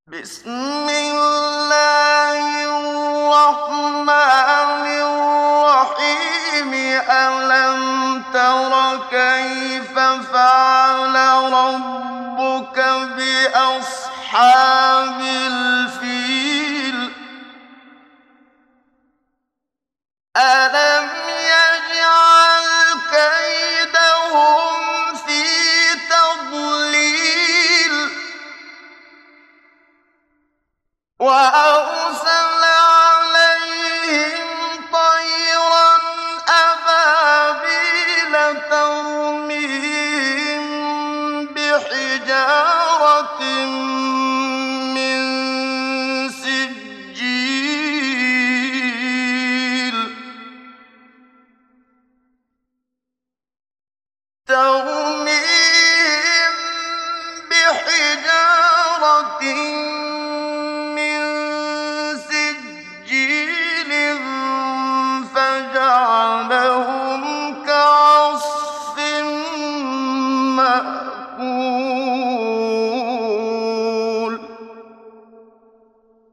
بسم الله الرحمن الرحيم. ألم تر كيف فعل ربك بأصحاب الفيل؟ ألم يجعل كيدهم في تضليل وأرسل